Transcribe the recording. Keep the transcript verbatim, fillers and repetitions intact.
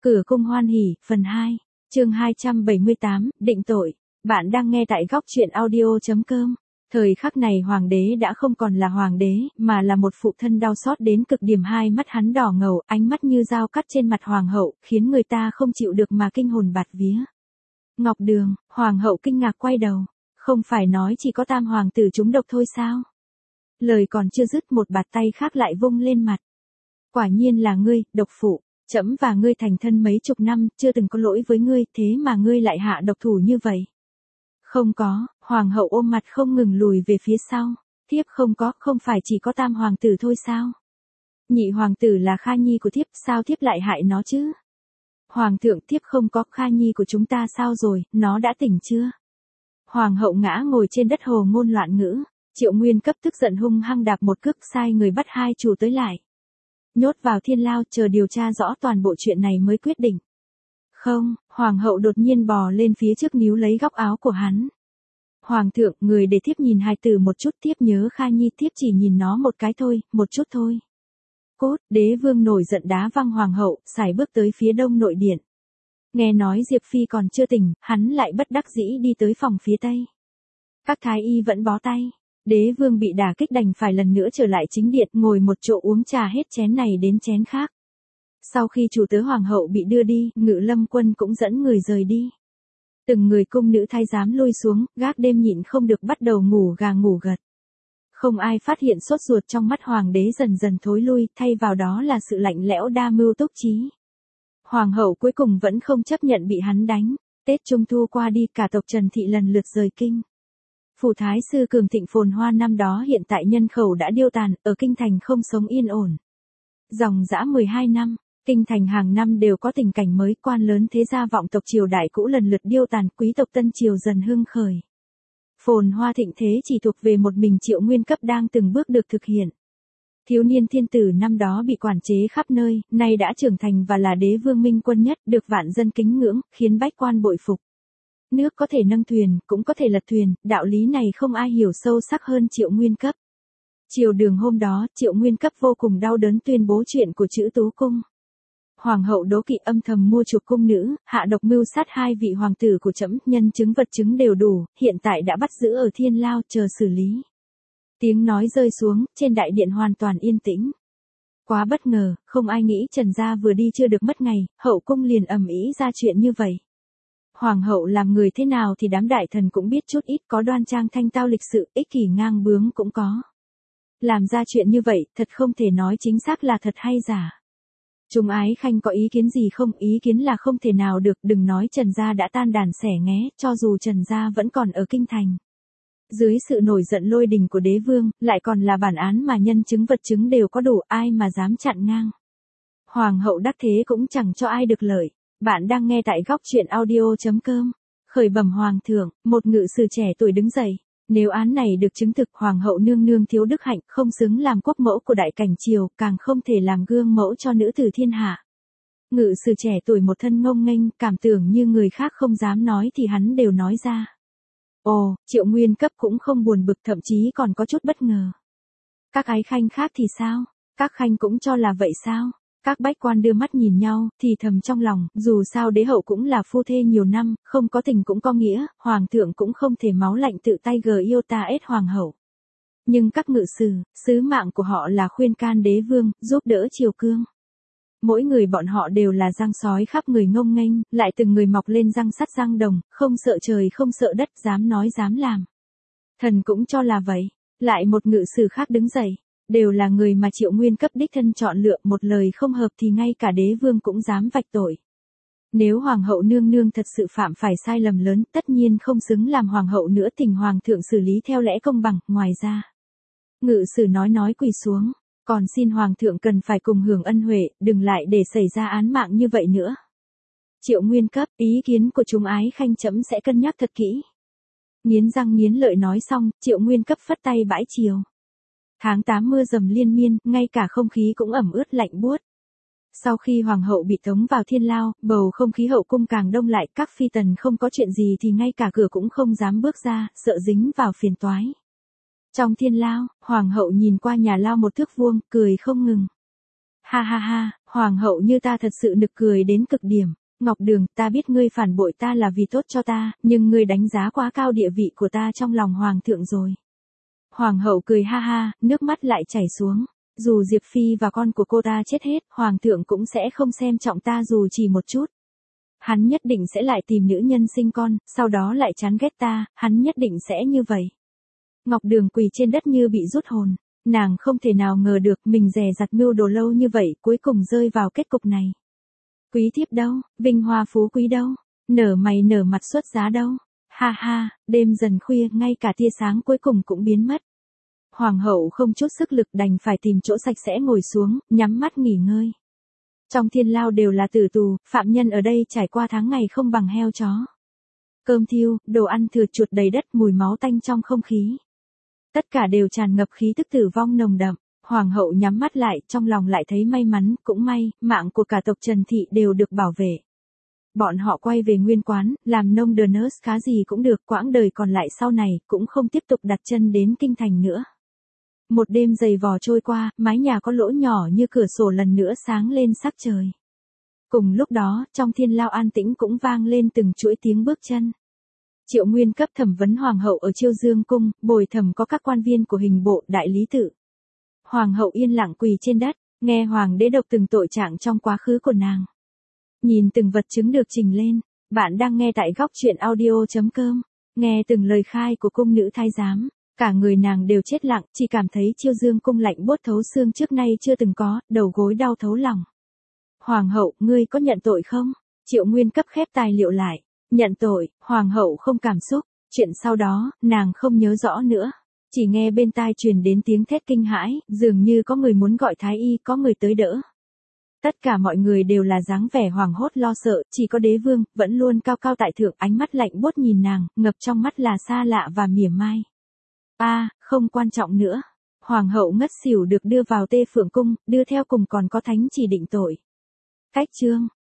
Cửa cung hoan hỉ, phần hai, chương hai trăm bảy mươi tám, định tội. Bạn đang nghe tại góc truyện audio.com. Thời khắc này hoàng đế đã không còn là hoàng đế, mà là một phụ thân đau xót đến cực điểm. Hai mắt hắn đỏ ngầu, ánh mắt như dao cắt trên mặt hoàng hậu, khiến người ta không chịu được mà kinh hồn bạt vía. Ngọc Đường, hoàng hậu kinh ngạc quay đầu. Không phải nói chỉ có tam hoàng tử trúng độc thôi sao? Lời còn chưa dứt, một bạt tay khác lại vung lên mặt. Quả nhiên là ngươi, độc phụ. Trẫm và ngươi thành thân mấy chục năm, chưa từng có lỗi với ngươi, thế mà ngươi lại hạ độc thủ như vậy. Không có, hoàng hậu ôm mặt không ngừng lùi về phía sau. Thiếp không có, không phải chỉ có tam hoàng tử thôi sao? Nhị hoàng tử là Kha Nhi của thiếp, sao thiếp lại hại nó chứ? Hoàng thượng, thiếp không có, Kha Nhi của chúng ta sao rồi, nó đã tỉnh chưa? Hoàng hậu ngã ngồi trên đất hồ ngôn loạn ngữ. Triệu Nguyên Cấp tức giận hung hăng đạp một cước, sai người bắt hai chủ tới lại. Nhốt vào thiên lao, chờ điều tra rõ toàn bộ chuyện này mới quyết định. Không, hoàng hậu đột nhiên bò lên phía trước níu lấy góc áo của hắn. Hoàng thượng, người để thiếp nhìn hài tử một chút, thiếp nhớ Kha Nhi, thiếp chỉ nhìn nó một cái thôi, một chút thôi. Cốt, đế vương nổi giận đá văng hoàng hậu, sải bước tới phía đông nội điện. Nghe nói Diệp Phi còn chưa tỉnh, hắn lại bất đắc dĩ đi tới phòng phía tây. Các thái y vẫn bó tay. Đế vương bị đả kích đành phải lần nữa trở lại chính điện, ngồi một chỗ uống trà hết chén này đến chén khác. Sau khi chủ tớ hoàng hậu bị đưa đi, Ngự Lâm quân cũng dẫn người rời đi. Từng người cung nữ thái giám lui xuống, gác đêm nhịn không được bắt đầu ngủ gà ngủ gật. Không ai phát hiện sốt ruột trong mắt hoàng đế dần dần thối lui, thay vào đó là sự lạnh lẽo đa mưu túc trí. Hoàng hậu cuối cùng vẫn không chấp nhận bị hắn đánh. Tết Trung Thu qua đi, cả tộc Trần Thị lần lượt rời kinh. Phủ thái sư cường thịnh phồn hoa năm đó hiện tại nhân khẩu đã điêu tàn, ở kinh thành không sống yên ổn. Dòng dã mười hai năm, kinh thành hàng năm đều có tình cảnh mới, quan lớn thế gia vọng tộc triều đại cũ lần lượt điêu tàn, quý tộc tân triều dần hưng khởi. Phồn hoa thịnh thế chỉ thuộc về một mình Triệu Nguyên Cấp đang từng bước được thực hiện. Thiếu niên thiên tử năm đó bị quản chế khắp nơi, nay đã trưởng thành và là đế vương minh quân nhất, được vạn dân kính ngưỡng, khiến bách quan bội phục. Nước có thể nâng thuyền, cũng có thể lật thuyền, đạo lý này không ai hiểu sâu sắc hơn Triệu Nguyên Cấp. Chiều đường hôm đó, Triệu Nguyên Cấp vô cùng đau đớn tuyên bố chuyện của Trữ Tú Cung. Hoàng hậu đố kỵ âm thầm mua chuộc cung nữ, hạ độc mưu sát hai vị hoàng tử của trẫm, nhân chứng vật chứng đều đủ, hiện tại đã bắt giữ ở thiên lao, chờ xử lý. Tiếng nói rơi xuống, trên đại điện hoàn toàn yên tĩnh. Quá bất ngờ, không ai nghĩ Trần gia vừa đi chưa được mất ngày, hậu cung liền ầm ĩ ra chuyện như vậy. Hoàng hậu làm người thế nào thì đám đại thần cũng biết chút ít, có đoan trang thanh tao lịch sự, ích kỷ ngang bướng cũng có. Làm ra chuyện như vậy, thật không thể nói chính xác là thật hay giả. Chúng ái khanh có ý kiến gì không? Ý kiến là không thể nào được, đừng nói Trần gia đã tan đàn xẻ nghé, cho dù Trần gia vẫn còn ở kinh thành. Dưới sự nổi giận lôi đình của đế vương, lại còn là bản án mà nhân chứng vật chứng đều có đủ, ai mà dám chặn ngang. Hoàng hậu đắc thế cũng chẳng cho ai được lợi. Bạn đang nghe tại góc truyện audio.com. Khởi bẩm hoàng thượng, một ngự sử trẻ tuổi đứng dậy. Nếu án này được chứng thực, hoàng hậu nương nương thiếu đức hạnh, không xứng làm quốc mẫu của đại cảnh triều, càng không thể làm gương mẫu cho nữ tử thiên hạ. Ngự sử trẻ tuổi một thân ngông nghênh, cảm tưởng như người khác không dám nói thì hắn đều nói ra. Ồ, Triệu Nguyên Cấp cũng không buồn bực, thậm chí còn có chút bất ngờ. Các ái khanh khác thì sao? Các khanh cũng cho là vậy sao? Các bách quan đưa mắt nhìn nhau, thì thầm trong lòng, dù sao đế hậu cũng là phu thê nhiều năm, không có tình cũng có nghĩa, hoàng thượng cũng không thể máu lạnh tự tay gờ yêu ta ết hoàng hậu. Nhưng các ngự sử, sứ mạng của họ là khuyên can đế vương, giúp đỡ triều cương. Mỗi người bọn họ đều là răng sói khắp người ngông nghênh, lại từng người mọc lên răng sắt răng đồng, không sợ trời không sợ đất, dám nói dám làm. Thần cũng cho là vậy. Lại một ngự sử khác đứng dậy. Đều là người mà Triệu Nguyên Cấp đích thân chọn lựa, một lời không hợp thì ngay cả đế vương cũng dám vạch tội. Nếu hoàng hậu nương nương thật sự phạm phải sai lầm lớn, tất nhiên không xứng làm hoàng hậu nữa, tình hoàng thượng xử lý theo lẽ công bằng. Ngoài ra, ngự sử nói nói quỳ xuống, còn xin hoàng thượng cần phải cùng hưởng ân huệ, đừng lại để xảy ra án mạng như vậy nữa. Triệu Nguyên Cấp, ý kiến của chúng ái khanh trẫm sẽ cân nhắc thật kỹ. Nghiến răng nghiến lợi nói xong, Triệu Nguyên Cấp phất tay bãi triều. Tháng tám mưa dầm liên miên, ngay cả không khí cũng ẩm ướt lạnh buốt. Sau khi hoàng hậu bị tống vào thiên lao, bầu không khí hậu cung càng đông lại, các phi tần không có chuyện gì thì ngay cả cửa cũng không dám bước ra, sợ dính vào phiền toái. Trong thiên lao, hoàng hậu nhìn qua nhà lao một thước vuông, cười không ngừng. Ha ha ha, hoàng hậu như ta thật sự nực cười đến cực điểm. Ngọc Đường, ta biết ngươi phản bội ta là vì tốt cho ta, nhưng ngươi đánh giá quá cao địa vị của ta trong lòng hoàng thượng rồi. Hoàng hậu cười ha ha, nước mắt lại chảy xuống. Dù Diệp Phi và con của cô ta chết hết, hoàng thượng cũng sẽ không xem trọng ta dù chỉ một chút. Hắn nhất định sẽ lại tìm nữ nhân sinh con, sau đó lại chán ghét ta, hắn nhất định sẽ như vậy. Ngọc Đường quỳ trên đất như bị rút hồn. Nàng không thể nào ngờ được mình dè dặt mưu đồ lâu như vậy cuối cùng rơi vào kết cục này. Quý thiếp đâu, vinh hoa phú quý đâu, nở mày nở mặt xuất giá đâu. Ha ha, đêm dần khuya ngay cả tia sáng cuối cùng cũng biến mất. Hoàng hậu không chút sức lực đành phải tìm chỗ sạch sẽ ngồi xuống, nhắm mắt nghỉ ngơi. Trong thiên lao đều là tử tù, phạm nhân ở đây trải qua tháng ngày không bằng heo chó. Cơm thiêu, đồ ăn thừa chuột đầy đất, mùi máu tanh trong không khí. Tất cả đều tràn ngập khí tức tử vong nồng đậm. Hoàng hậu nhắm mắt lại, trong lòng lại thấy may mắn, cũng may, mạng của cả tộc Trần Thị đều được bảo vệ. Bọn họ quay về nguyên quán, làm nông đờ nurse khá gì cũng được, quãng đời còn lại sau này, cũng không tiếp tục đặt chân đến kinh thành nữa. Một đêm dày vò trôi qua, mái nhà có lỗ nhỏ như cửa sổ lần nữa sáng lên sắc trời. Cùng lúc đó, trong thiên lao an tĩnh cũng vang lên từng chuỗi tiếng bước chân. Triệu Nguyên cấp thẩm vấn hoàng hậu ở Chiêu Dương cung, bồi thẩm có các quan viên của hình bộ, đại lý tự. Hoàng hậu yên lặng quỳ trên đất, nghe hoàng đế đọc từng tội trạng trong quá khứ của nàng. Nhìn từng vật chứng được trình lên, bạn đang nghe tại góc truyện audio chấm com, nghe từng lời khai của cung nữ thái giám, cả người nàng đều chết lặng, chỉ cảm thấy Chiêu Dương cung lạnh buốt thấu xương trước nay chưa từng có, đầu gối đau thấu lòng. Hoàng hậu, ngươi có nhận tội không? Triệu Nguyên cấp khép tài liệu lại, nhận tội, hoàng hậu không cảm xúc, chuyện sau đó, nàng không nhớ rõ nữa. Chỉ nghe bên tai truyền đến tiếng thét kinh hãi, dường như có người muốn gọi thái y, có người tới đỡ. Tất cả mọi người đều là dáng vẻ hoảng hốt lo sợ, chỉ có đế vương, vẫn luôn cao cao tại thượng, ánh mắt lạnh buốt nhìn nàng, ngập trong mắt là xa lạ và mỉa mai. A, à, không quan trọng nữa. Hoàng hậu ngất xỉu được đưa vào Tê Phượng cung, đưa theo cùng còn có thánh chỉ định tội. Cách chương.